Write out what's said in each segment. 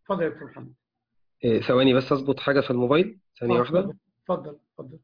اتفضل يا دكتور محمد. ثواني بس اظبط حاجة في الموبايل، ثانية واحدة. اتفضل اتفضل اتفضل.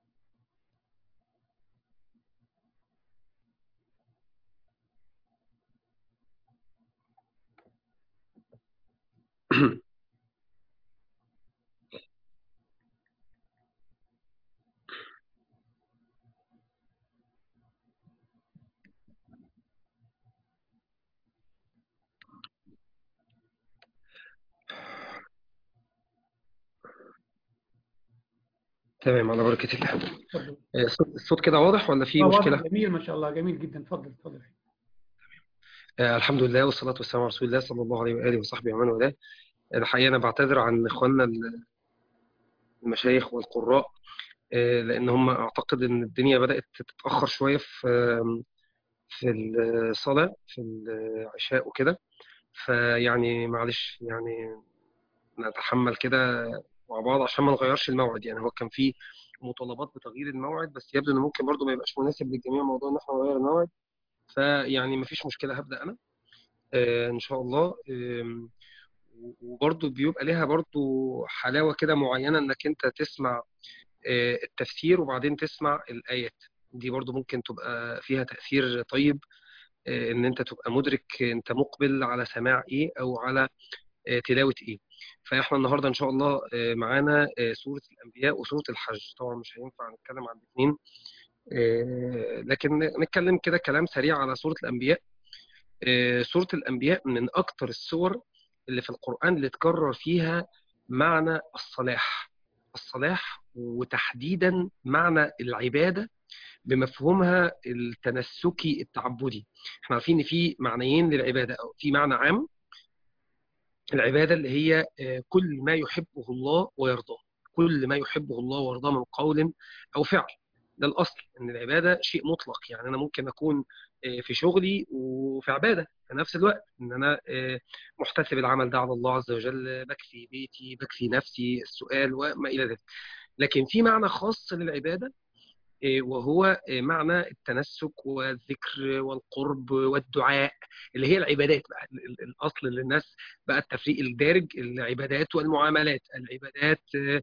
تمام، على بركة الله. اتفضل. الصوت كده واضح ولا في واضح، مشكلة؟ جميل ما شاء الله، جميل جدا. اتفضل اتفضل. الحمد لله والصلاة والسلام على رسول الله صلى الله عليه وآله وصحبه ومن والاه. الحقيقة أنا بعتذر عن إخواننا المشايخ والقراء، لأن هم أعتقد إن الدنيا بدأت تتأخر شوية في الصلاة في العشاء وكده. فيعني معلش يعني نتحمل كده مع بعض عشان ما نغيرش الموعد. يعني هو كان في مطالبات بتغيير الموعد، بس يبدو إن ممكن برضو ما يبقاش مناسب للجميع موضوع إن إحنا نغير الموعد. فيعني ما فيش مشكلة، هبدأ أنا إن شاء الله. وبرضو بيبقى ليها برضو حلاوة كده معينة إنك أنت تسمع التفسير وبعدين تسمع الآيات. دي برضو ممكن تبقى فيها تأثير طيب، إن أنت تبقى مدرك أنت مقبل على سماع إيه أو على تلاوة إيه. فإحنا النهاردة إن شاء الله معانا سورة الأنبياء وسورة الحج. طبعا مش هينفع نتكلم عن الاثنين، لكن نتكلم كده كلام سريع على سورة الأنبياء. سورة الأنبياء من أكتر السور اللي في القرآن اللي تكرر فيها معنى الصلاح. الصلاح وتحديدا معنى العبادة بمفهومها التنسكي التعبدي. احنا عارفين ان في معنيين للعبادة، او في معنى عام العبادة اللي هي كل ما يحبه الله ويرضاه. كل ما يحبه الله ويرضاه من قول أو فعل. ده الأصل، إن العبادة شيء مطلق. يعني أنا ممكن أكون في شغلي وفي عبادة في نفس الوقت، إن أنا محتسب العمل ده على الله عز وجل، بكفي بيتي بكفي نفسي السؤال وما إلى ذلك. لكن في معنى خاص للعبادة، وهو معنى التنسك والذكر والقرب والدعاء، اللي هي العبادات بقى. الأصل اللي الناس بقى التفريق الدارج، العبادات والمعاملات. العبادات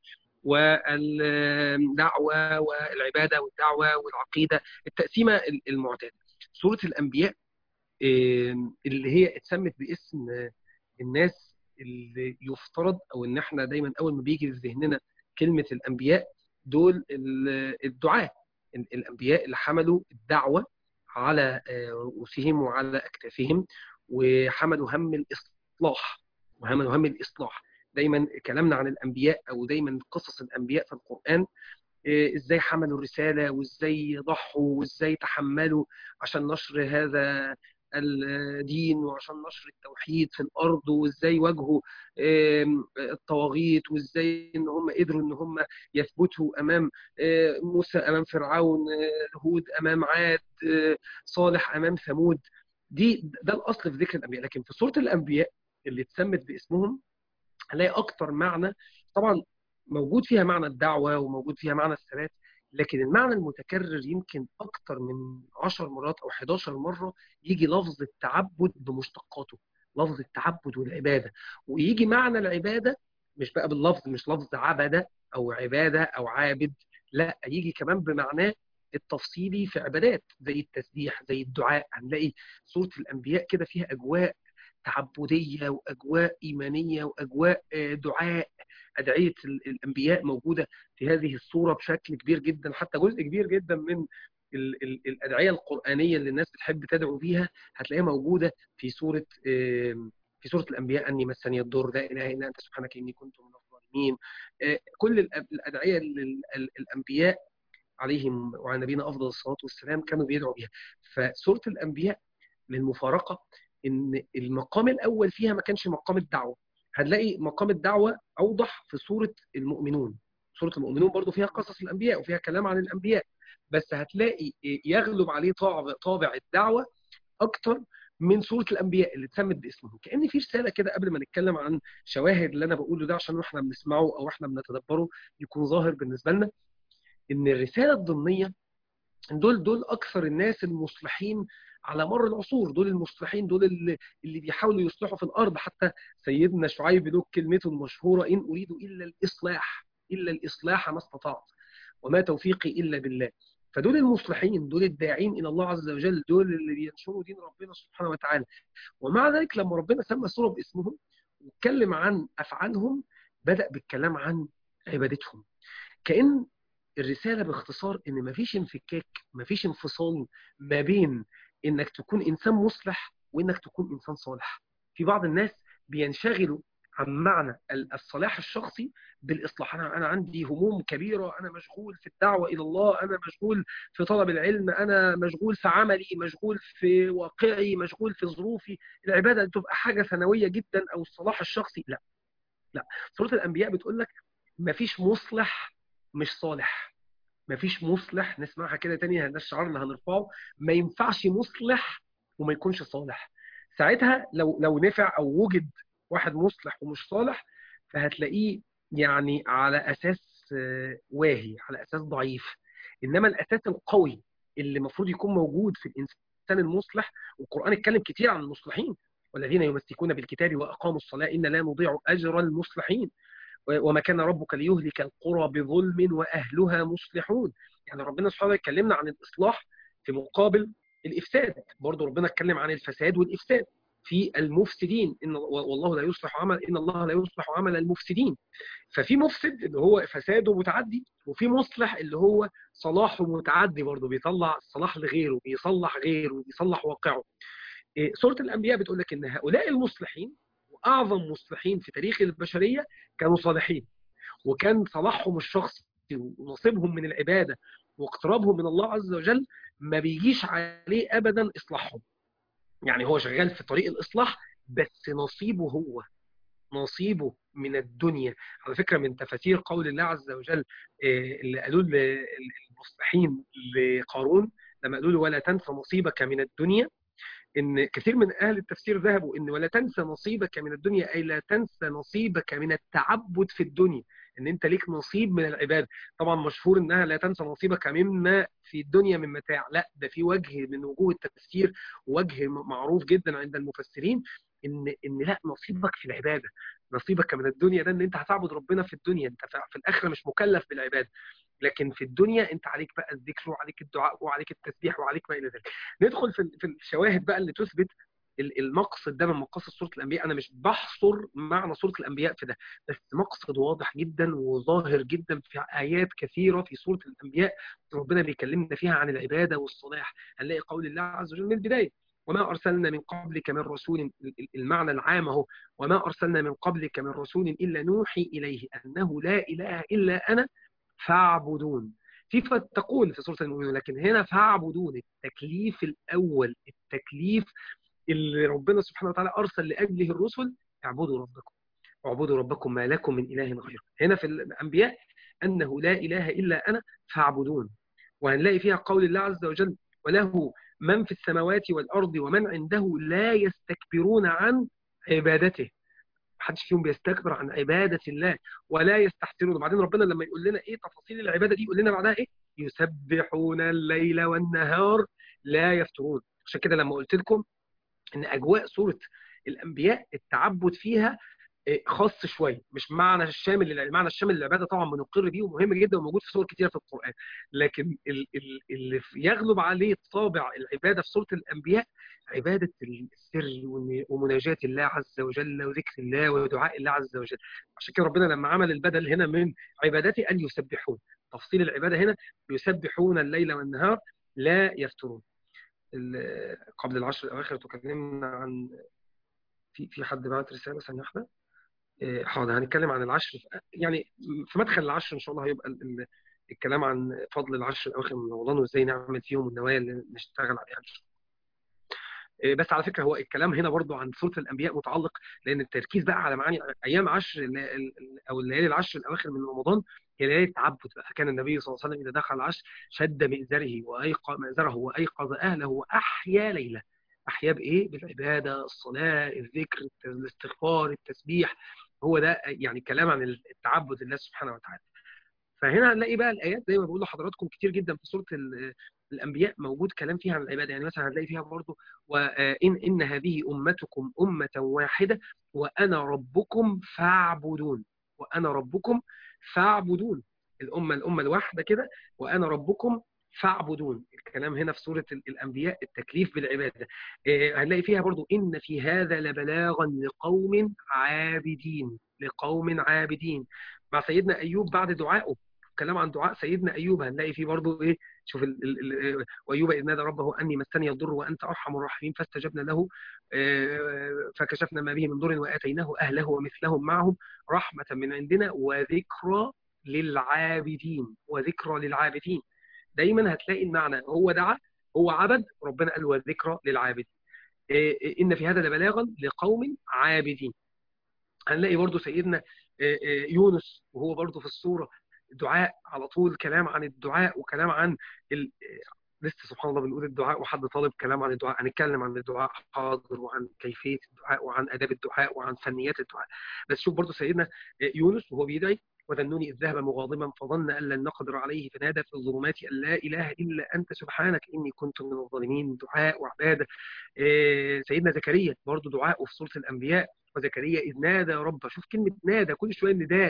والدعوة، والعبادة والدعوة والعقيدة، التقسيمة المعتادة. سورة الأنبياء اللي هي اتسمت باسم الناس اللي يفترض، او ان احنا دايما اول ما بيجي في ذهننا كلمة الأنبياء دول الدعاة. الأنبياء اللي حملوا الدعوة على رؤوسهم وعلى أكتافهم، وحملوا هم الإصلاح وحملوا هم الإصلاح. دايما كلامنا عن الأنبياء أو دايما قصص الأنبياء في القرآن، إزاي حملوا الرسالة وإزاي ضحوا وإزاي تحملوا عشان نشر هذا الدين وعشان نشر التوحيد في الأرض، وإزاي واجهوا الطواغيت، وإزاي إن هم قدروا إن هم يثبتوا أمام موسى، أمام فرعون، هود أمام عاد، صالح أمام ثمود. ده الأصل في ذكر الأنبياء. لكن في سورة الأنبياء اللي اتسمت باسمهم هنلاقي أكتر معنى طبعا موجود فيها معنى الدعوة وموجود فيها معنى الثبات، لكن المعنى المتكرر يمكن أكتر من 10 مرات أو 11 مرة يجي لفظ التعبد بمشتقاته، لفظ التعبد والعبادة. ويجي معنى العبادة مش بقى باللفظ، مش لفظ عبدة أو عبادة أو عابد، لا، يجي كمان بمعناه التفصيلي في عبادات زي التسبيح زي الدعاء. هنلاقي سورة الأنبياء كده فيها أجواء تعبدية وأجواء إيمانية وأجواء دعاء. أدعية الأنبياء موجودة في هذه الصورة بشكل كبير جدا. حتى جزء كبير جدا من الأدعية القرآنية اللي الناس بتحب تدعو فيها هتلاقيها موجودة في سورة الأنبياء. أني مسني الضر، لا إله إلا أنت سبحانك إني كنت من الظالمين. كل الأدعية الأنبياء عليهم وعلى نبينا أفضل الصلاة والسلام كانوا بيدعوا بها. فسورة الأنبياء للمفارقة ان المقام الاول فيها ما كانش مقام الدعوه. هنلاقي مقام الدعوه اوضح في سوره المؤمنون. سوره المؤمنون برضو فيها قصص الانبياء وفيها كلام عن الانبياء، بس هتلاقي يغلب عليه طابع الدعوه اكتر من سوره الانبياء اللي اتسمت باسمهم. كأن في رساله كده قبل ما نتكلم عن شواهد اللي انا بقوله ده عشان احنا بنسمعه او احنا بنتدبره يكون ظاهر بالنسبه لنا. ان الرساله الضمنيه دول اكثر الناس المصلحين على مر العصور. دول المصلحين، دول اللي بيحاولوا يصلحوا في الارض. حتى سيدنا شعيب له كلمته المشهوره: ان اريد الا الاصلاح، الا الاصلاح ما استطعت وما توفيقي الا بالله. فدول المصلحين، دول الداعين الى الله عز وجل، دول اللي بينشروا دين ربنا سبحانه وتعالى. ومع ذلك لما ربنا سمى السوره باسمهم واتكلم عن افعالهم، بدأ بالكلام عن عبادتهم. كأن الرسالة باختصار إن مفيش انفكاك، مفيش انفصال ما بين إنك تكون إنسان مصلح وإنك تكون إنسان صالح. في بعض الناس بينشغلوا عن معنى الصلاح الشخصي بالإصلاح. أنا عندي هموم كبيرة، أنا مشغول في الدعوة إلى الله، أنا مشغول في طلب العلم، أنا مشغول في عملي، مشغول في واقعي، مشغول في ظروفي. العبادة تبقى حاجة ثانوية جدا، أو الصلاح الشخصي لا. لا، سورة الأنبياء بتقول لك مفيش مصلح مش صالح. مفيش مصلح، نسمعها كده تاني، ده الشعار اللي هنرفعه: ما ينفعش مصلح وما يكونش صالح. ساعتها لو نفع أو وجد واحد مصلح ومش صالح، فهتلاقيه يعني على أساس واهي، على أساس ضعيف. إنما الأساس القوي اللي المفروض يكون موجود في الإنسان المصلح، والقرآن اتكلم كتير عن المصلحين: والذين يمسكون بالكتاب وأقاموا الصلاة إن لا نضيع أجر المصلحين وما كان ربك ليهلك القرى بظلم وأهلها مصلحون. يعني ربنا سبحانه وتعالى اتكلمنا عن الإصلاح في مقابل الإفساد. برضو ربنا اتكلم عن الفساد والإفساد في المفسدين. والله لا يصلح عمل، إن الله لا يصلح عمل المفسدين. ففي مفسد اللي هو فساده متعدي، وفي مصلح اللي هو صلاحه متعدي، برضو بيطلع الصلاح لغيره، بيصلح غيره، بيصلح واقعه. سورة الأنبياء بتقول لك إن هؤلاء المصلحين وأعظم مصلحين في تاريخ البشرية كانوا صالحين، وكان صلاحهم الشخصي ونصيبهم من العبادة واقترابهم من الله عز وجل ما بيجيش عليه أبدا إصلاحهم. يعني هو شغال في طريق الإصلاح، بس نصيبه من الدنيا. على فكرة من تفاسير قول الله عز وجل اللي قالوا المصلحين لقارون لما قالوا له ولا تنسى نصيبك من الدنيا، ان كثير من اهل التفسير ذهبوا ان ولا تنسى نصيبك من الدنيا اي لا تنسى نصيبك من التعبد في الدنيا، ان انت ليك نصيب من العباده. طبعا مشهور انها لا تنسى نصيبك مما في الدنيا من متاع، لا، ده في وجه من وجوه التفسير، وجه معروف جدا عند المفسرين، ان لا، نصيبك في العباده. نصيبك من الدنيا ده ان انت هتعبد ربنا في الدنيا، انت في الاخره مش مكلف بالعباده، لكن في الدنيا انت عليك بقى الذكر وعليك الدعاء وعليك التسبيح وعليك ما الى ذلك. ندخل في الشواهد بقى اللي تثبت المقصد ده من مقاصد سوره الانبياء. انا مش بحصر معنى سوره الانبياء في ده، بس مقصد واضح جدا وظاهر جدا في ايات كثيره في سوره الانبياء ربنا بيكلمنا فيها عن العباده والصلاح. هنلاقي قول الله عز وجل من البدايه: وما ارسلنا من قبلك من رسول. المعنى العام اهو: وما ارسلنا من قبلك من رسول الا نوحي اليه انه لا اله الا انا فاعبدون. في فتقون في سورة المؤمنون، لكن هنا فاعبدون. التكليف الأول، التكليف اللي ربنا سبحانه وتعالى أرسل لأجله الرسل: اعبدوا ربكم واعبدوا ربكم ما لكم من إله غيره. هنا في الأنبياء أنه لا إله إلا أنا فاعبدون. وهنلاقي فيها قول الله عز وجل: وله من في السماوات والأرض ومن عنده لا يستكبرون عن عبادته. محدش فيهم بيستكبر عن عبادة الله ولا يستحسرون. وبعدين ربنا لما يقول لنا ايه تفاصيل العبادة دي، يقول لنا بعدها ايه: يسبحون الليل والنهار لا يفترون. عشان كده لما قلت لكم ان اجواء سورة الانبياء التعبد فيها خاص شويه، مش معنى الشامل للعباده. طبعا بنقر بيه ومهم جدا وموجود في سور كتيره في القران، لكن اللي يغلب عليه طابع العباده في سوره الانبياء عباده السر ومناجاه الله عز وجل وذكر الله ودعاء الله عز وجل. عشان كده ربنا لما عمل البدل هنا من عبادته ان يسبحون، تفصيل العباده هنا: يسبحون الليل والنهار لا يفترون. قبل العشر الاواخر تكلمنا عن في حد بعت رساله ثانيه واحده. حاضر، هنتكلم عن العشر يعني في مدخل العشر ان شاء الله هيبقى الكلام عن فضل العشر الاواخر من رمضان وازاي نعمل فيهم النوايا اللي نشتغل عليها ان شاء الله. بس على فكره هو الكلام هنا برضو عن سوره الانبياء متعلق، لان التركيز بقى على معاني ايام عشر او الليالي العشر الاواخر من رمضان هي ليالي التعبد بقى. كان النبي صلى الله عليه وسلم اذا دخل العشر شد مئزره وايقظ اهله واحيا ليله. احيا بايه؟ بالعباده، الصلاه، الذكر، الاستغفار، التسبيح. هو ده يعني كلام عن التعبد لله سبحانه وتعالى. فهنا هنلاقي بقى الايات زي ما بقول لحضراتكم كتير جدا في سوره الانبياء موجود كلام فيها عن العباده. يعني مثلا هتلاقي فيها برضو وان هذه امتكم امه واحده وانا ربكم فاعبدون. وانا ربكم فاعبدون. الامه الواحده كده، وانا ربكم فاعبدون. الكلام هنا في سوره الانبياء التكليف بالعباده. هنلاقي فيها برضو ان في هذا لبلاغا لقوم عابدين. لقوم عابدين. مع سيدنا ايوب بعد دعائه، كلام عن دعاء سيدنا ايوب هنلاقي فيه برضو ايه. شوف وايوب اذ نادى ربه اني مسني الضر وانت ارحم الراحمين فاستجبنا له فكشفنا ما به من ضر واتيناه اهله ومثلهم معهم رحمه من عندنا وذكرى للعابدين. وذكرى للعابدين. دايما هتلاقي المعنى هو دعا، هو عبد، ربنا قال وذكرى للعابدين. ان في هذا لبلاغا لقوم عابدين. هنلاقي برضو سيدنا يونس وهو برضو في السورة دعاء على طول، كلام عن الدعاء وكلام عن لسه سبحان الله بنقول الدعاء وحد طالب كلام عن الدعاء. هنتكلم عن الدعاء حاضر وعن كيفية الدعاء وعن آداب الدعاء وعن فنيات الدعاء. بس شوف برضو سيدنا يونس وهو بيدعي وذنوني إذ ذهب مغاضبا فظن أن لن نقدر عليه فنادى في الظلمات أن لا إله إلا أنت سبحانك إني كنت من الظالمين. دعاء وعبادة. سيدنا زكريا برضو دعاء في سورة الأنبياء وزكريا إذ نادى ربه. شوف كلمة نادى كل شوية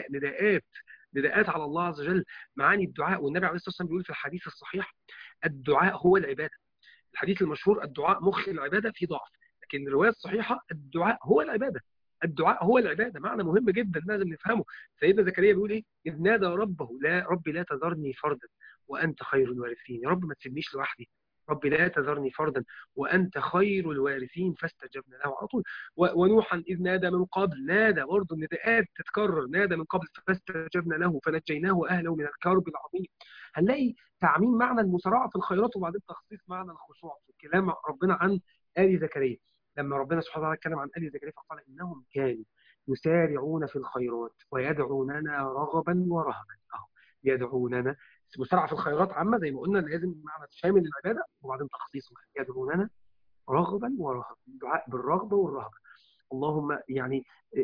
نداءات على الله عز وجل. معاني الدعاء. والنبي عليه الصلاة والسلام بيقول في الحديث الصحيح الدعاء هو العبادة. الحديث المشهور الدعاء مخ العبادة في ضعف، لكن الرواية الصحيحة الدعاء هو العبادة. الدعاء هو العبادة. معنى مهم جدا لازم نفهمه. سيدنا زكريا بيقول ايه؟ إذ نادى ربه لا ربي لا تذرني فردا وأنت خير الوارثين. يا رب ما تسيبنيش لوحدي، رب لا تذرني فردا وأنت خير الوارثين فاستجبنا له على طول. ونوحا إذ نادى من قبل. نادى برضه النداءات تتكرر. نادى من قبل فاستجبنا له فنجيناه وأهله من الكرب العظيم. هنلاقي تعميم معنى المسارعة في الخيرات وبعدين تخصيص معنى الخشوع في كلام ربنا عن آل زكريا. لما ربنا سبحانه وتعالى اتكلم عن آل زكريا فقال إنهم كانوا يسارعون في الخيرات ويدعوننا رغبا ورهبا. أهو يدعوننا. مسارعة في الخيرات عامة زي ما قلنا لازم معنى شامل للعبادة وبعدين تخصيصه. يدعوننا رغبا ورهبا. دعاء بالرغبة والرهبة. اللهم يعني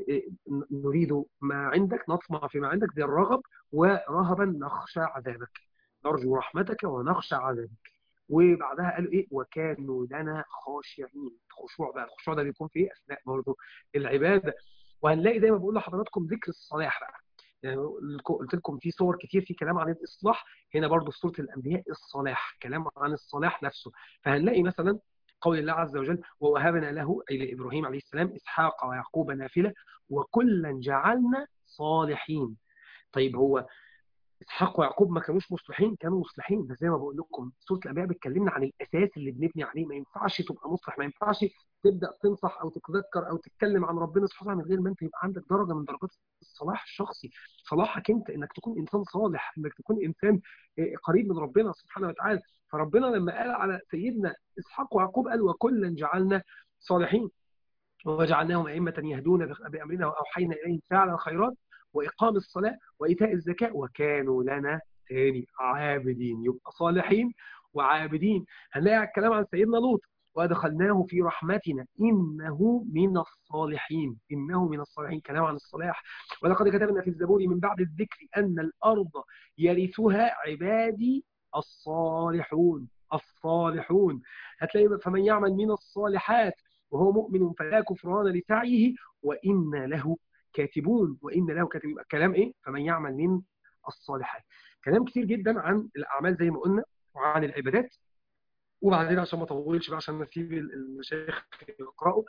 نريد ما عندك، نطمع فيما عندك، ده الرغب. ورهبا نخشى عذابك، نرجو رحمتك ونخشى عذابك. وبعدها قالوا ايه؟ وكانوا لنا خاشعين. خشوع بقى. الخشوع ده بيكون في ايه؟ اثناء برضه العباده. وهنلاقي زي ما بقول لحضراتكم ذكر الصلاح بقى. يعني قلت لكم في صور كتير في كلام عن الاصلاح. هنا برضه في سوره الانبياء الصلاح، كلام عن الصلاح نفسه. فهنلاقي مثلا قول الله عز وجل ووهبنا له أي لإبراهيم عليه السلام إسحاق ويعقوب نافلة وكلا جعلنا صالحين. طيب هو اسحاق ويعقوب ما كانوش مصلحين؟ كانوا مصلحين. بس زي ما بقول لكم سوره الانبياء بتكلمنا عن الاساس اللي بنبني عليه. ما ينفعش تبقى مصلح، ما ينفعش تبدا تنصح او تتذكر او تتكلم عن ربنا سبحانه وتعالى من غير ما انت يبقى عندك درجه من درجات الصلاح الشخصي. صلاحك انت انك تكون انسان صالح، انك تكون انسان قريب من ربنا سبحانه وتعالى. فربنا لما قال على سيدنا اسحاق ويعقوب قال وكلا جعلنا صالحين وجعلناهم أئمة يهدون بأمرنا وأوحينا إليهم فعل الخيرات وإقام الصلاة وإيتاء الزكاة وكانوا لنا تاني عابدين. يبقى صالحين وعابدين. هنلاقي الكلام عن سيدنا لوط وأدخلناه في رحمتنا إنه من الصالحين. إنه من الصالحين. كلام عن الصلاح. ولقد كتبنا في الزبور من بعد الذكر أن الأرض يرثها عبادي الصالحون. الصالحون. هتلاقي فمن يعمل من الصالحات وهو مؤمن فلا كفران لسعيه وإن له كاتبون. وإن له كاتبون. كلام إيه؟ فمن يعمل من الصالحات. كلام كتير جدا عن الأعمال زي ما قلنا وعن العبادات. وبعدين عشان ما اطولش بقى عشان نسيب المشايخ يقرأوا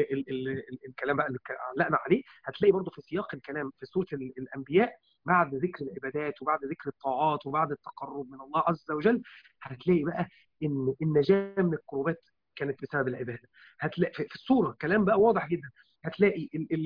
الكلام بقى اللي علقنا عليه. هتلاقي برضو في سياق الكلام في سورة الأنبياء بعد ذكر العبادات وبعد ذكر الطاعات وبعد التقرب من الله عز وجل هتلاقي بقى إن النجاة من الكروبات كانت بسبب العبادة. هتلاقي في الصورة كلام بقى واضح جدا. هتلاقي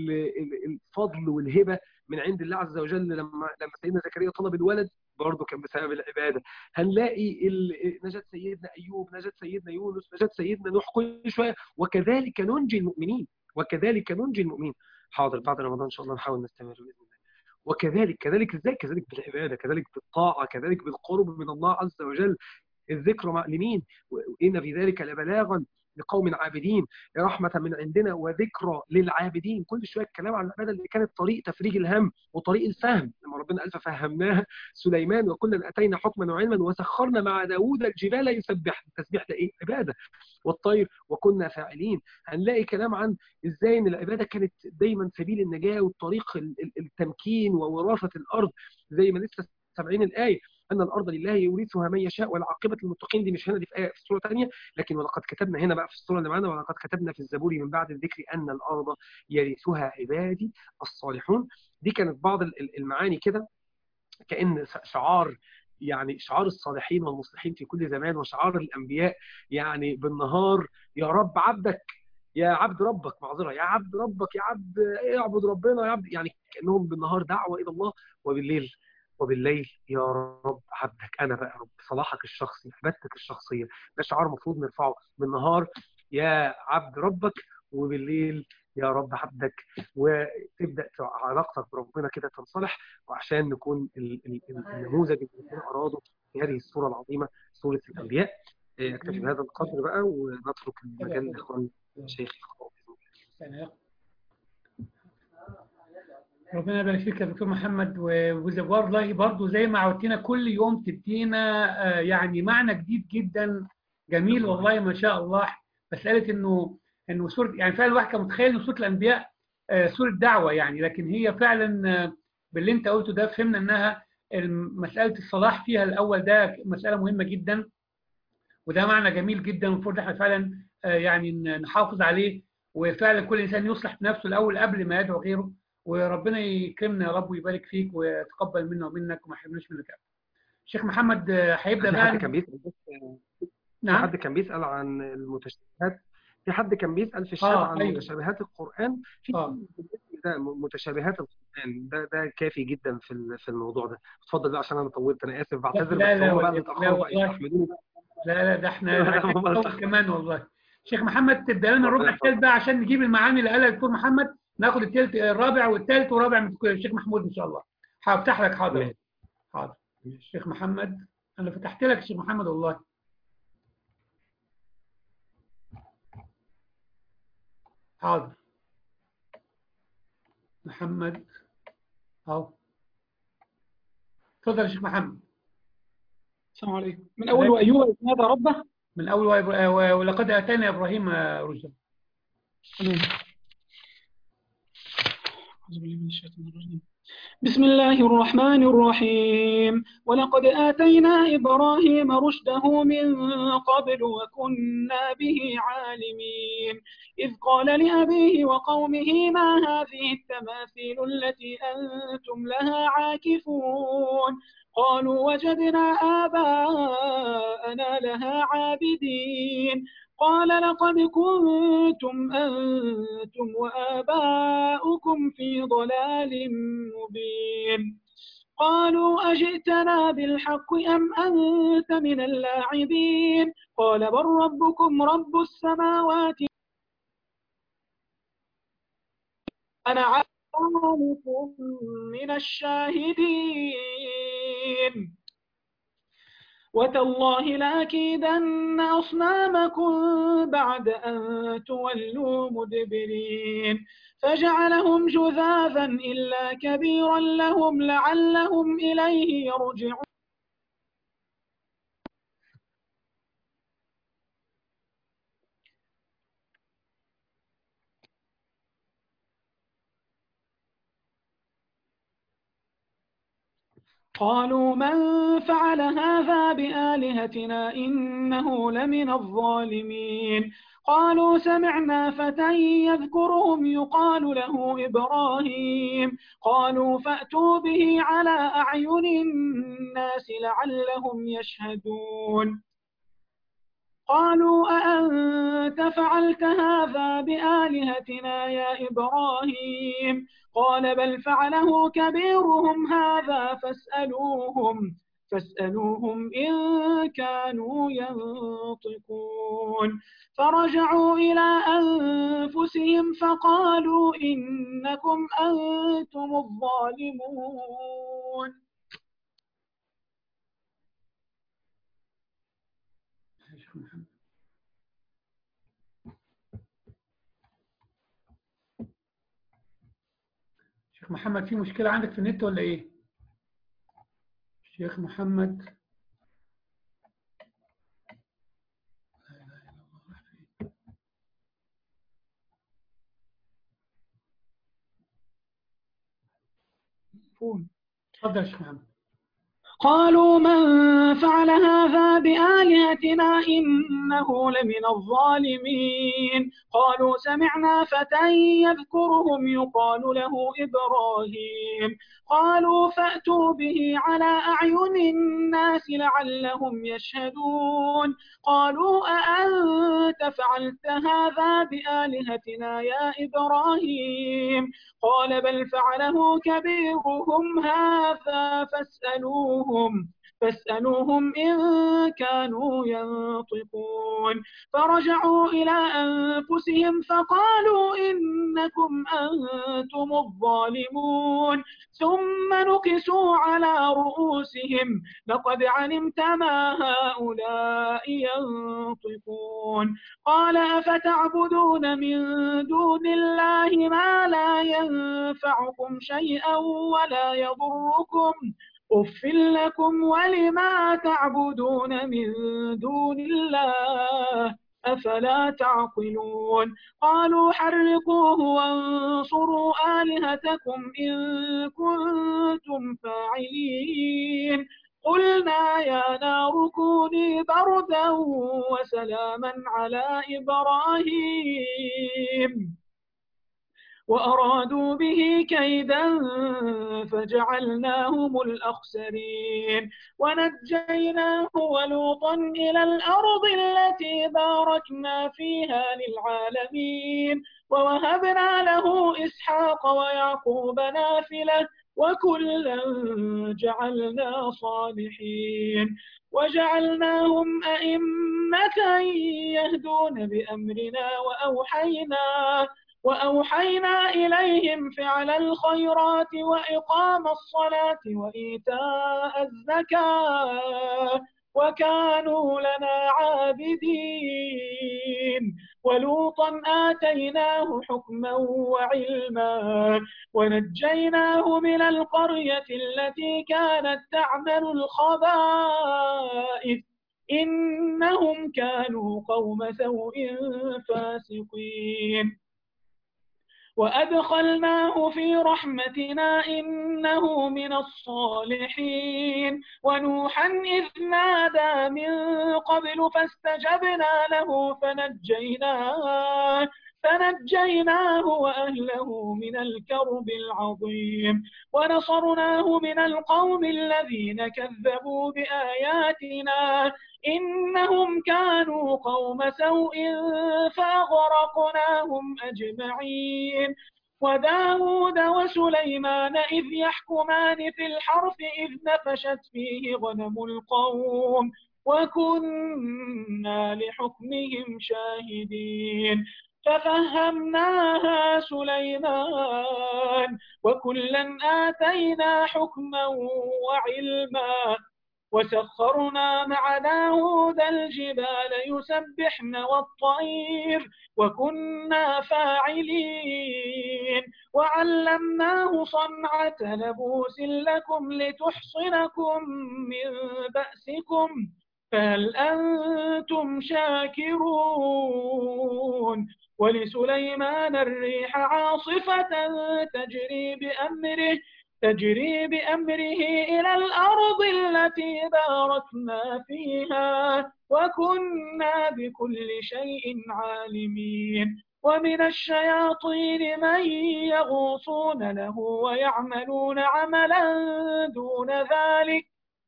الفضل والهبة من عند الله عز وجل. لما سيدنا زكريا طلب الولد برضه كان بسبب العبادة. هنلاقي نجاة سيدنا أيوب، نجاة سيدنا يونس، نجاة سيدنا نوح كل شوية. وكذلك ننجي المؤمنين. وكذلك ننجي المؤمنين. حاضر بعد رمضان إن شاء الله نحاول نستمر بإذن الله. وكذلك إزاي؟ كذلك بالعبادة، كذلك بالطاعة، كذلك بالقرب من الله عز وجل. الذكر لمين؟ وإن في ذلك لبلاغا لقوم عابدين، رحمة من عندنا وذكرى للعابدين. كل شوية الكلام عن العبادة اللي كانت طريق تفريج الهم وطريق الفهم، لما ربنا قال ففهمناها سليمان وكلا أتينا حكما وعلما وسخرنا مع داوود الجبال يسبحن. التسبيح ده إيه؟ عبادة. والطير وكنا فاعلين. هنلاقي كلام عن إزاي إن العبادة كانت دايما سبيل النجاة والطريق التمكين ووراثة الأرض، زي ما لسه سامعين الآية أن الأرض لله يورثها من يشاء والعاقبة للمتقين. دي مش هنا، دي في آية في سورة ثانية، لكن ولقد كتبنا هنا بقى في السورة اللي معانا ولقد كتبنا في الزبور من بعد الذكر أن الأرض يرثها عبادي الصالحون. دي كانت بعض المعاني كده، كأن شعار، يعني شعار الصالحين والمصلحين في كل زمان وشعار الأنبياء. يعني بالنهار يا رب عبدك، يا عبد ربك، معذرة، يا عبد ربك، يا عبد اعبد ربنا يا عبد، يعني كأنهم بالنهار دعوة إلى الله، وبالليل يا رب عبدك أنا بقى يا رب، صلاحك الشخصي، عبادتك الشخصية. ده شعار المفروض نرفعه بالنهار، يا عبد ربك، وبالليل يا رب عبدك، وتبدأ علاقتك بربنا كده تنصلح. وعشان نكون النموذج اللي ربنا أراده في هذه السورة العظيمة، سورة الأنبياء. أكتفي بهذا القدر بقى ونترك المجال لإخوان شيخ. ربنا يبارك فيك يا دكتور محمد، والله برضه زي ما عودتنا كل يوم تدينا يعني معنى جديد جدا جميل، والله ما شاء الله. مسألة انه سورة، يعني فعلا الواحد كان متخيل ان سورة الأنبياء سورة دعوة يعني، لكن هي فعلا باللي انت قلته ده فهمنا انها مسألة الصلاح فيها الأول ده مسألة مهمة جدا، وده معنى جميل جدا المفروض احنا فعلا يعني نحافظ عليه، وفعلا كل انسان يصلح بنفسه الاول قبل ما يدعو غيره. وربنا يكرمنا يا رب ويبارك فيك ويتقبل منا ومنك وما يحرمناش منك ابدا. الشيخ محمد هيبدا في بقى. حد كان بيسأل في نعم. حد كان بيسأل عن المتشابهات. في حد كان بيسأل في الشات عن ايوه. متشابهات القرآن. في بالاسم ده متشابهات القرآن، ده كافي جدا في الموضوع ده. اتفضل بقى عشان انا طولت، انا اسف بعتذر، لا بس لا هم بقى اللي لا اتأخروا بقى والله. يستحملوني بقى. لا ده احنا عايزين هم اللي نطول اتأخروا. كمان والله. شيخ محمد تبدا لنا الربع ربنا الثالث يحفظك. بقى عشان نجيب المعاني اللي قالها الدكتور محمد، ناخد الثالث الرابع والثالث ورابع من الشيخ محمود ان شاء الله. هفتح لك. حاضر. ماشي. حاضر. شيخ محمد، انا فتحت لك الشيخ محمد والله. حاضر. محمد اهو. اتفضل يا شيخ محمد. السلام عليكم. من أول وأيوب إذ نادى ربه. من اول ولقد اتينا ابراهيم رشدا. أعوذ بالله من الشيطان الرجيم. بسم الله الرحمن الرحيم. ولقد آتينا إبراهيم رشده من قبل وكنا به عالمين. إذ قال لأبيه وقومه ما هذه التماثيل التي أنتم لها عاكفون. قالوا وجدنا آباءنا لها عابدين. قال لقد كنتم أنتم وآباؤكم في ضلال مبين. قالوا أجئتنا بالحق أم أنت من اللاعبين. قال بل ربكم رب السماوات أنا عالمكم من الشاهدين. وتالله لأكيدن أصنامكم بعد أن تولوا مدبرين. فجعلهم جذاذا إلا كبيرا لهم لعلهم إليه يرجعون. قالوا من فعل هذا بآلهتنا إنه لمن الظالمين. قالوا سمعنا فتى يذكرهم يقال له إبراهيم. قالوا فأتوا به على أعين الناس لعلهم يشهدون. قالوا أأنت فعلت هذا بآلهتنا يا إبراهيم. قال بل فعله كبيرهم هذا فاسألوهم إن كانوا ينطقون. فرجعوا إلى أنفسهم فقالوا إنكم أنتم الظالمون. شيخ محمد في مشكلة عندك في النت ولا ايه؟ شيخ محمد اتفضل يا شيخ محمد. قالوا من فعل هذا بآلهتنا إنه لمن الظالمين. قالوا سمعنا فتى يذكرهم يقال له إبراهيم. قالوا فأتوا به على أعين الناس لعلهم يشهدون. قالوا أأنت فعلت هذا بآلهتنا يا إبراهيم؟ قال بل فعله كبيرهم هذا فاسألوهم إن كانوا ينطقون. فرجعوا إلى أنفسهم فقالوا إنكم أنتم الظالمون. ثم نكسوا على رؤوسهم لقد علمت ما هؤلاء ينطقون. قال أفتعبدون من دون الله ما لا ينفعكم شيئا ولا يضركم أف لكم ولما تعبدون من دون الله أفلا تعقلون. قالوا حرقوه وانصروا آلهتكم إن كنتم فاعلين. قلنا يا نار كوني بردا وسلاما على إبراهيم وأرادوا به كيدا فجعلناهم الأخسرين. ونجيناه ولوطا إلى الأرض التي باركنا فيها للعالمين ووهبنا له إسحاق ويعقوب نافلة وكلا جعلنا صالحين وجعلناهم أئمة يهدون بأمرنا وأوحينا إليهم فعل الخيرات وإقام الصلاة وإيتاء الزكاة وكانوا لنا عابدين. ولوطا آتيناه حكما وعلما ونجيناه من القرية التي كانت تعمل الخبائث إنهم كانوا قوم سوء فاسقين. وأدخلناه في رحمتنا إنه من الصالحين. ونوحا إذ نادى من قبل فاستجبنا له فنجيناه وأهله من الكرب العظيم ونصرناه من القوم الذين كذبوا بآياتنا إنهم كانوا قوم سوء فأغرقناهم أجمعين. وداود وسليمان إذ يحكمان في الحرث إذ نفشت فيه غنم القوم وكنا لحكمهم شاهدين. ففهمناها سليمان وكلا آتينا حكما وعلما وسخرنا مع داود الجبال يسبحن والطير وكنا فاعلين. وعلمناه صنعة لبوس لكم لتحصنكم من بأسكم فهل أنتم شاكرون. ولسليمان الريح عاصفة تجري بأمره إلى الأرض التي باركنا فيها وكنا بكل شيء عالمين. ومن الشياطين من يغوصون له ويعملون عملا دون ذلك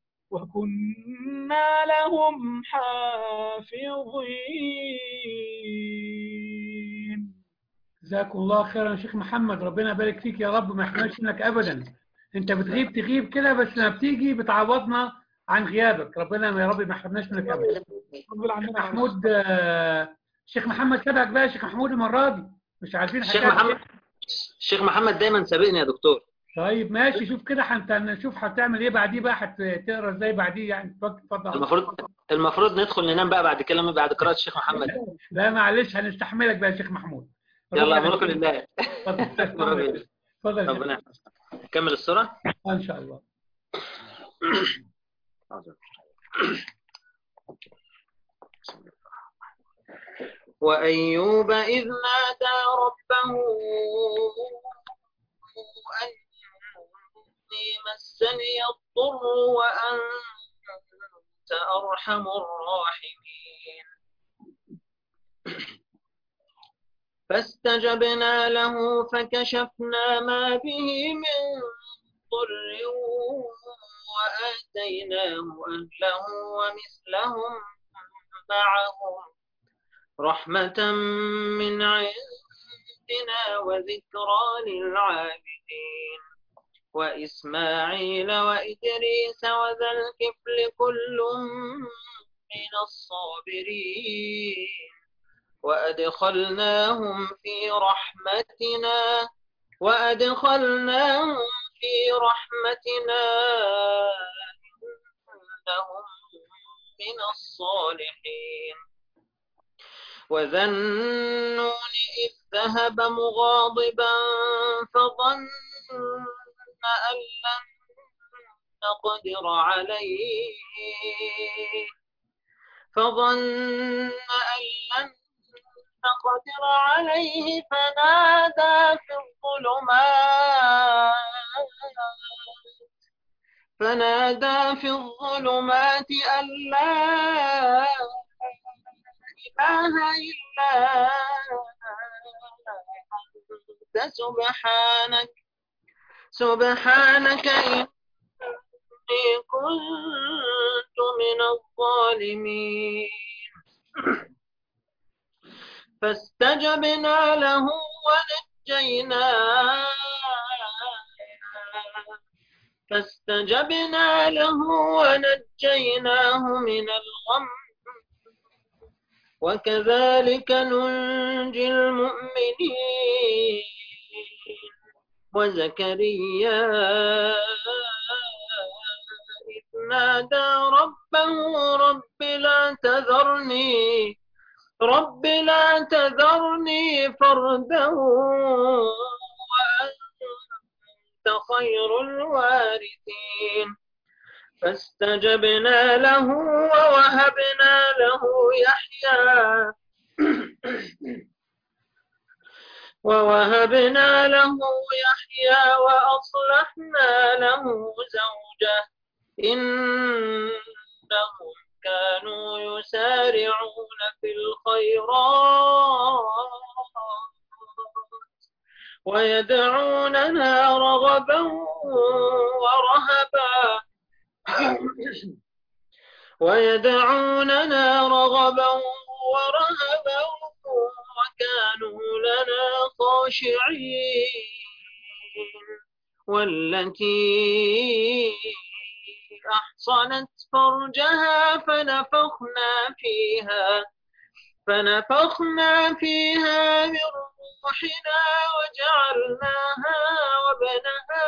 وكنا لهم حافظين. جزاكم الله خيرا يا شيخ محمد، ربنا يبارك فيك يا رب، ما يحرمش منك ابدا. انت تغيب كده، بس لما بتيجي بتعوضنا عن غيابك. ربنا يا رب ما يحرمناش منك ابدا. محمود شيخ محمد سبقك بقى يا شيخ محمود المره دي، مش عارفين الشيخ محمد دايما سابقني يا دكتور. طيب ماشي، شوف كده نشوف هتعمل ايه بعديه بقى، هتقرا ازاي بعديه يعني. اتفضل. المفروض ندخل ننام بقى بعد كلام بعد قراءة الشيخ محمد. لا معلش، هنستحملك بقى يا شيخ محمود. يلا امركم لله. اتفضل يا ربنا يحفظك. كمل الصورة. إن شاء الله. وأيوب إذ نادى ربه أني مسني الضر وأنت أرحم الراحمين فاستجبنا له فكشفنا ما به من ضر وآتيناه أهله ومثلهم معهم رحمة من عندنا وذكرى للعابدين وإسماعيل وإدريس وذا الكفل كل من الصابرين وأدخلناهم في رحمتنا إنهم من الصالحين وذا النون إذ ذهب مغاضبا فظن أن لن نقدر عليه فنادى في الظلمات أن لا إله إلا أنت سبحانك إني كنت من الظالمين فاستجبنا له ونجيناه من الغم وكذلك ننجي المؤمنين وزكريا إذ نادى ربه رب لا تذرني فردا وأنت خير الوارثين فاستجبنا له ووهبنا له يحيى وأصلحنا له زوجه إنهم كانوا يسارعون في الخيرات ويدعوننا رغبا ورهبا وكانوا لنا خاشعين والتي أحصنت فرجها فنفخنا فيها من روحنا وجعلناها وابنها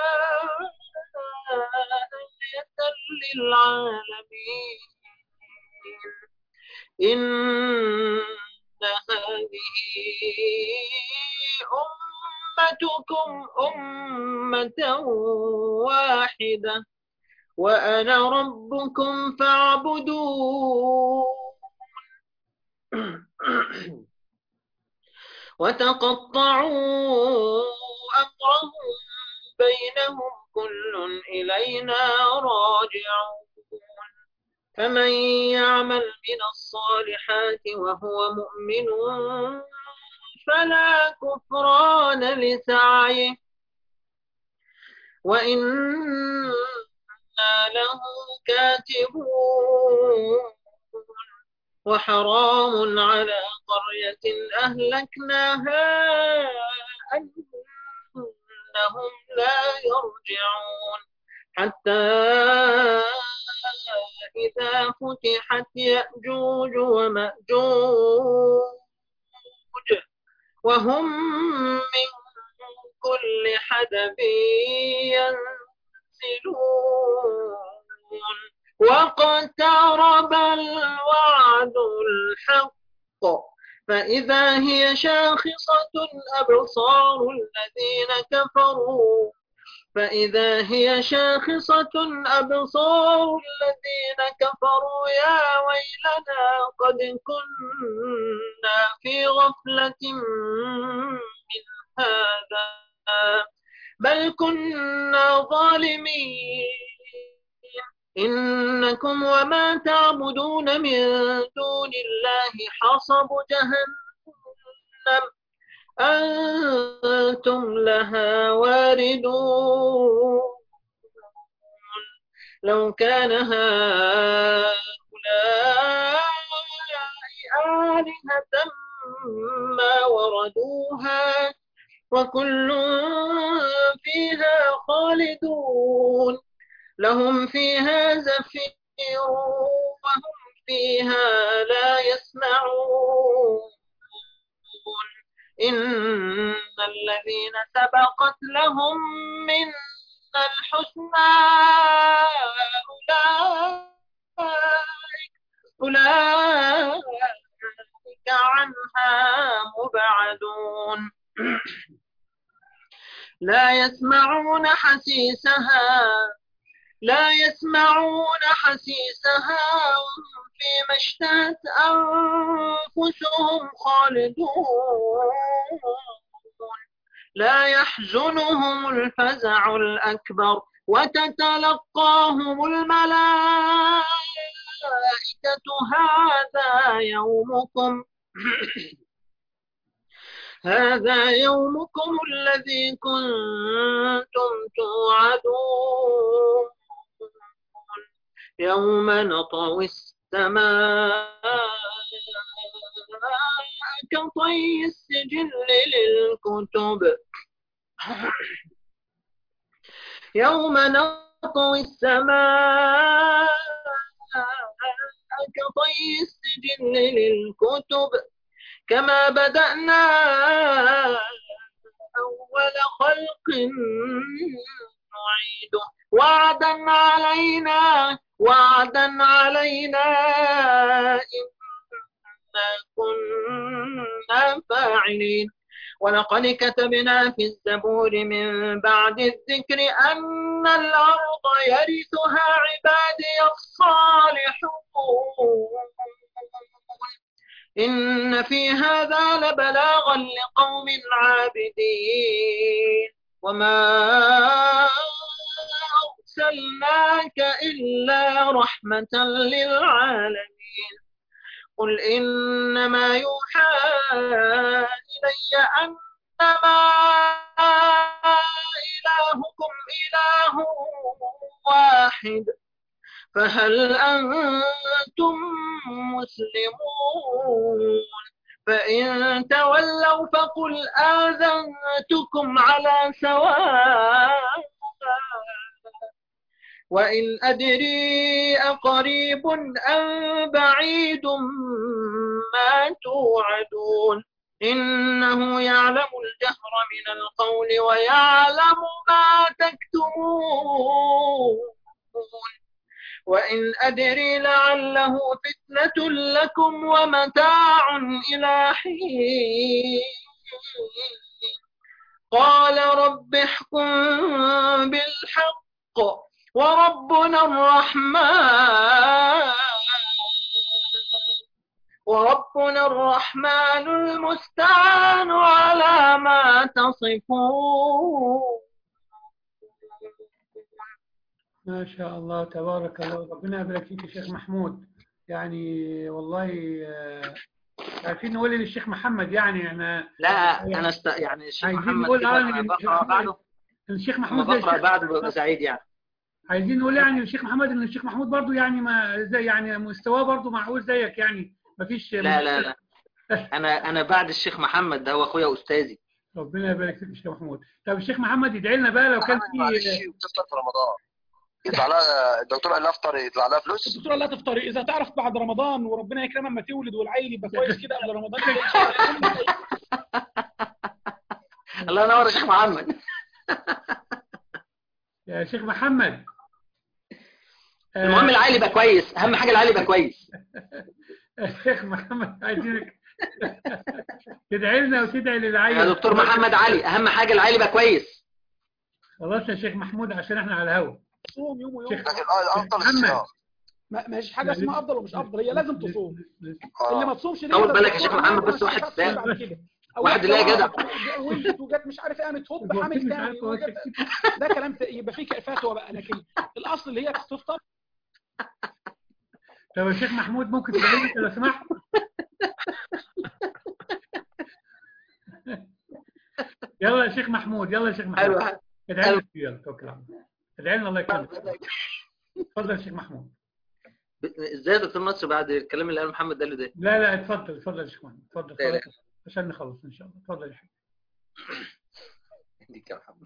آية للعالمين إن هذه أمتكم أمة واحدة وأنا ربكم فاعبدون وتقطعوا أمرهم بينهم كل إلينا راجعون فمن يعمل من الصالحات وهو مؤمن فلا كفران لسعيه وإنا له كاتبون وحرام على قرية أهلكناها أنهم لا يرجعون حتى إذا فتحت يأجوج ومأجوج وهم من كل حدب ينسلون واقترب الوعد الحق فإذا هي شاخصة أبصار الذين كفروا فإذا هي شاخصة أبصار الذين كفروا يا ويلنا قد كنا في غفلة من هذا بل كنا ظالمين إنكم وما تعبدون من دون الله حصب جهنم أنتم لها واردون لو كان هؤلاء آلهة ما وردوها وكل فيها خالدون لهم فيها زفير وهم فيها لا يسمعون إن الذين سبقت لهم من الحسنى أولئك عنها مبعدون لا يسمعون حسيسها وهم فيما اشتهت أنفسهم خالدون لا يحزنهم الفزع الأكبر وتتلقاهم الملائكة هذا يومكم الذي كنتم توعدون يوم نطوي السماء كطي السجل للكتب يوم نطوي السماء كطي السجل للكتب كما بدأنا أول خلق نعيده وعدا علينا إنا كنا فاعلين ولقد كتبنا في الزبور من بعد الذكر أن الأرض يرثها عبادي الصالحون إن في هذا لبلاغا لقوم عابدين وما أرسلناك إلا رحمة للعالمين قل إنما يوحى إلي أنما إلهكم إله واحد فهل أنتم مسلمون فإن تولوا فقل آذنتكم على سواء وإن أدري أقريب أم بعيد ما توعدون إنه يعلم الجهر من القول ويعلم ما تكتمون وإن أدري لعله فتنة لكم ومتاع إلى حين قال رب احكم بالحق وربنا الرحمن المستعان على ما تصفون. ما شاء الله تبارك الله، ربنا يبارك فيك يا شيخ محمود. يعني والله عارفين نقول للشيخ محمد يعني أنا يعني الشيخ عايزين محمد نقول كده بقرأ بعده الشيخ لما محمود بقرأ بعده ببقى سعيد يعني. عايزين نقول يعني الشيخ محمد ان الشيخ محمود برضو يعني ما زي يعني مستواه برضو معقول زيك يعني مفيش لا انا بعد الشيخ محمد ده هو اخويا استاذي. ربنا يبارك فيك يا شيخ محمود. طب الشيخ محمد يدعي لنا بقى لو كان في بتفطر في رمضان يطلع لها الدكتوره اللي افطر يطلع لها فلوس. الدكتوره لا تفطري اذا تعرف بعد رمضان وربنا يكرمها اما تولد والعيل يبقى كويس كده قبل رمضان. الله ينور يا شيخ محمد. يا شيخ محمد المهم العيل يبقى كويس، اهم حاجه العيل يبقى كويس. الشيخ محمد عايزينك تدعي لنا وتدعي للعيل يا دكتور محمد علي، اهم حاجه العيل يبقى كويس. خلاص يا شيخ محمود عشان احنا على الهوا. صوم يوم ويوم. شيخ لكن الافضل الصيام. مش حاجه اسمها افضل ومش افضل، هي لازم تصوم. اللي ما تصومش دي طول بالك يا شيخ محمد، بس واحد بعد كده واحد اللي هي جدع ولدت وجت مش عارف ايه قامت هوب حامل تاني ده كلام يبقى فيه فتوى بقى، لكن الاصل اللي هي تفطر. طب يا شيخ محمود ممكن تدعي لي لو سمحت؟ يلا يا شيخ محمود، يلا يا شيخ محمود. حلو ادعي لنا، يلا توكل على الله. ادعي لنا الله يكرمك. اتفضل يا شيخ محمود. ازاي يا دكتور نصر بعد الكلام اللي قاله محمد ده ده؟ لا اتفضل يا شيخ محمود، اتفضل خلاص عشان نخلص ان شاء الله. اتفضل يا شيخ. اديك يا محمد.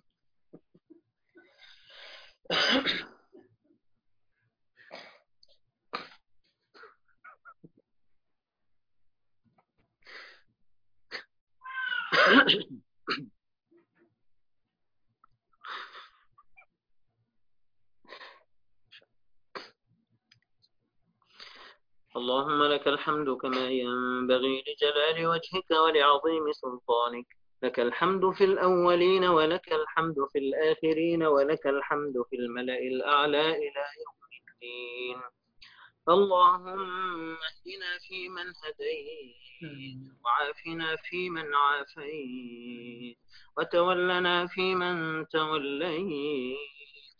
اللهم لك الحمد كما ينبغي لجلال وجهك ولعظيم سلطانك. لك الحمد في الأولين ولك الحمد في الآخرين ولك الحمد في الملأ الأعلى إلى يوم الدين. اللهم اهدنا فيمن هديت، وعافنا فيمن عافيت، وتولنا فيمن توليت،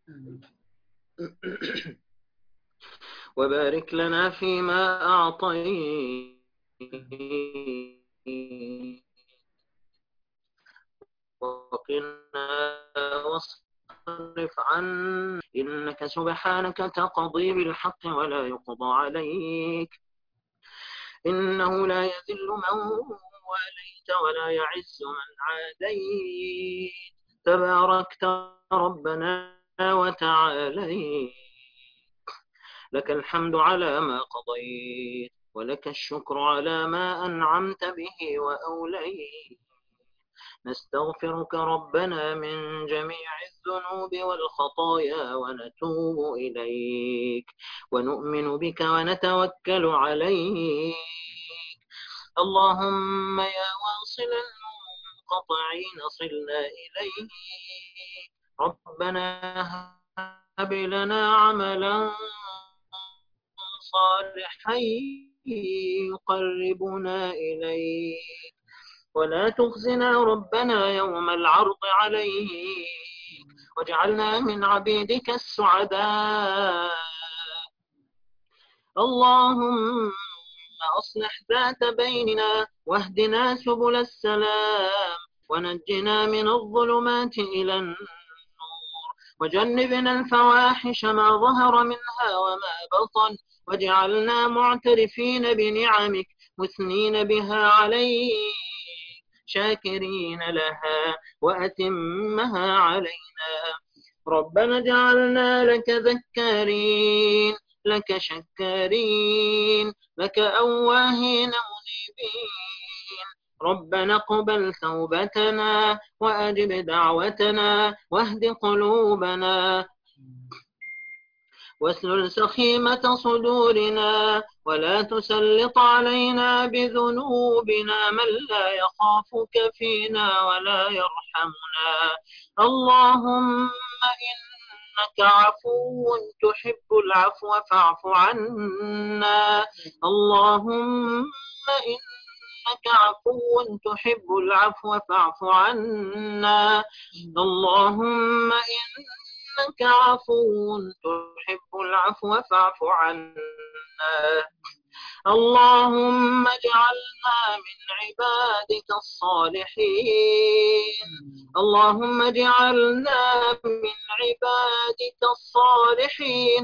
وبارك لنا فيما أعطيت، وقنا واصرف عنا، إنك سبحانك تقضي بالحق ولا يقضى عليك، إنه لا يذل من واليت ولا يعز من عاديت، تباركت ربنا وتعاليت. لك الحمد على ما قضيت، ولك الشكر على ما أنعمت به وأوليت. نستغفرك ربنا من جميع الذنوب والخطايا ونتوب إليك، ونؤمن بك ونتوكل عليك. اللهم يا واصل المنقطعين صلنا إليك. ربنا هب لنا عملا صالحا يقربنا إليك، ولا تخزنا ربنا يوم العرض عليك، واجعلنا من عبيدك السعداء. اللهم أصلح ذات بيننا، واهدنا سبل السلام، ونجنا من الظلمات إلى النور، وجنبنا الفواحش ما ظهر منها وما بطن، واجعلنا معترفين بنعمك مثنين بها عليك، شاكرين لها وأتمها علينا. ربنا اجعلنا لك ذكارين، لك شكارين، لك أواهين منيبين. ربنا اقبل توبتنا وأجب دعوتنا، واهد قلوبنا، واسلل سخيمة صدورنا، ولا تسلط علينا بذنوبنا من لا يخافك فينا ولا يرحمنا. اللهم إنك عفو تحب العفو فاعف عنا. اللهم إنك عفو تحب العفو فاعف عنا. اللهم إنك عفو تحب العفو فاعف عنا. اللهم اجعلنا من عبادك الصالحين. اللهم اجعلنا من عبادك الصالحين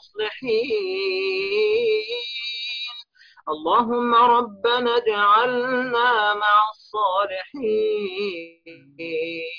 المصلحين. اللهم ربنا اجعلنا مع الصالحين،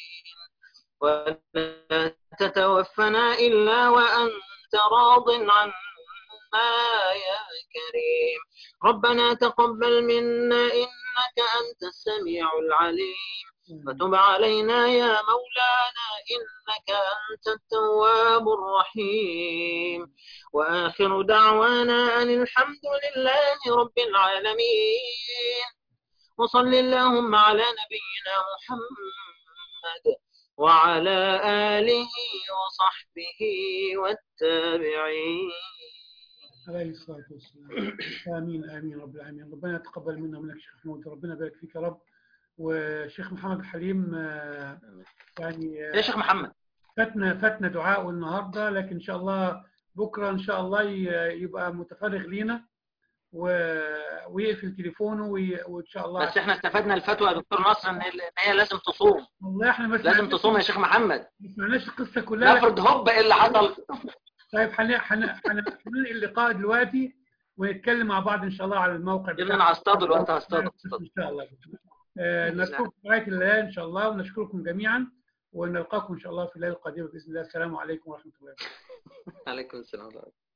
ولا تتوفنا إلا وأنت راض عنا يا كريم. ربنا تقبل منا إنك أنت السميع العليم، وتب علينا يا مولانا إنك أنت التواب الرحيم. وآخر دعوانا أن الحمد لله رب العالمين، وصل اللهم على نبينا محمد وعلى آله وصحبه والتابعين. عليه الصلاة والسلام. آمين آمين رب العالمين. ربنا يتقبل منا ومنك شيخ محمود، ربنا يبارك فيك يا رب. وشيخ محمد الحليم يعني يا شيخ محمد فاتنا دعاءه النهارده، لكن ان شاء الله بكره ان شاء الله يبقى متفرغ لينا ويقفل تليفونه وان شاء الله. بس احنا استفدنا الفتوى يا دكتور نصر ان هي لازم تصوم. والله احنا بس لازم تصوم يا شيخ محمد. ما سمعناش القصه كلها. نفرض هوب ايه اللي حصل؟ طيب هننقل اللقاء دلوقتي ونتكلم مع بعض ان شاء الله على الموقع بتاعنا. انا هصطاد الوقت، هصطاد ان شاء الله. نشكركم في رعايه الله ان شاء الله، ونشكركم جميعا، ونلقاكم ان شاء الله في الليله القادمه باذن الله. السلام عليكم ورحمه الله وبركاته. عليكم السلام ورحمة الله.